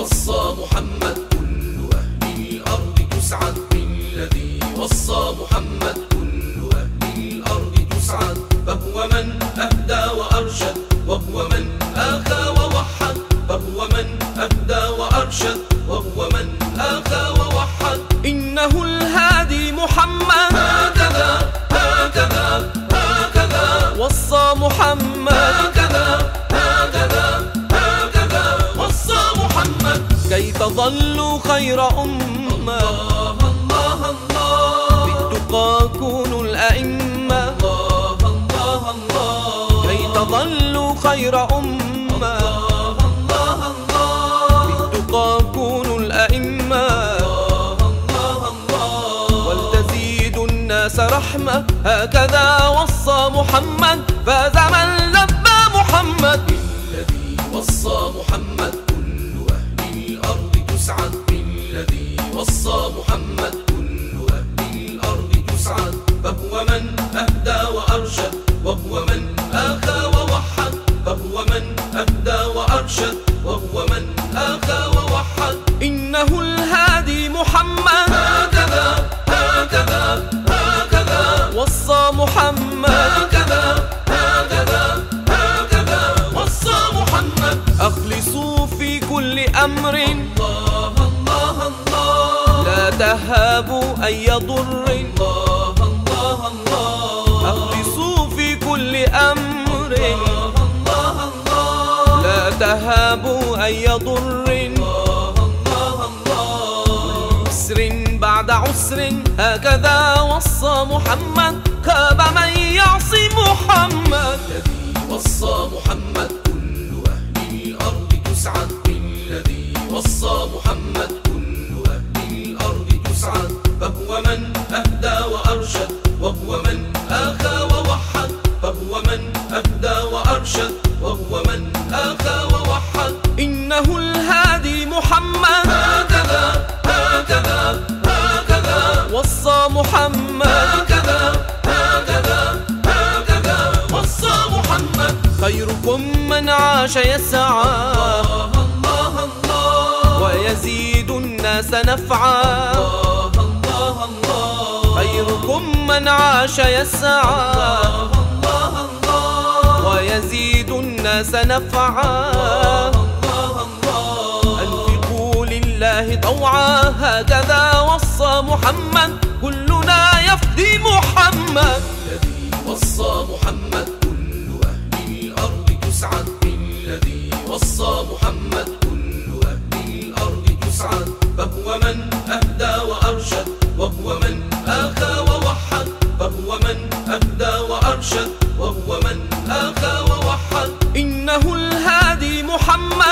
وصى محمد كل أهل الأرض تسعد بالذي وصى محمد كل أهل الأرض تسعد فهو من أهدى وأرشد وهو من آخى ووحد فهو من أهدى وأرشد وهو من آخى ووحد إنه الهادي محمد هكذا هكذا هكذا وصى محمد هكذا هكذا هكذا وصى محمد كي تظلوا خير أمة الله الله الله بالتقى كونوا الأئمة الله الله الله كي تظلوا خير أمة الله الله بالتقى كونوا الأئمة ولتزيدوا الناس رحمة هكذا وصى محمد فاز من لبى محمد بالذي وصى محمد كل أهل الأرض تسعد بالذي وصى محمد كل أهل الأرض تسعد فهو من أهدى وأرشد وهو من آخى ووحد فهو من أهدى وأرشد وهو من آخى ووحد إنه الهادي محمد هكذا هكذا هكذا وصى محمد هكذا هكذا هكذا وصى محمد أخلصوا في كل أمر الله الله الله لا تهابوا أي ضر الله الله الله أخلصوا في كل أمر الله الله لا تهابوا أي ضر الله الله يسر بعد عسر هكذا وصى محمد خاب من يعصي محمد الذي وصى محمد كل أهل الأرض تسعد بالذي وصى محمد كل أهل الأرض تسعد فهو من أهدى وأرشد وهو من آخى ووحد فهو من أهدى وأرشد وهو من آخى ووحد إنه الهادي محمد هكذا هكذا هكذا وصى محمد هكذا هكذا هكذا وصى محمد خيركم من عاش يسعى الله الله الله ويزيد الناس نفعا الله الله الله خيركم من عاش يسعى الله الله ويزيد الناس نفعا الله الله أنفقوا لله طوعا هكذا وصى محمد كلنا يفدي محمد الذي وصى محمد كل أهل الأرض تسعد بالذي وصى محمد كل أهل الأرض تسعد فهو من أهدى وأرشد وهو من آخى ووحد فهو من أهدى وأرشد وهو من آخى ووحد إنه الهادي محمد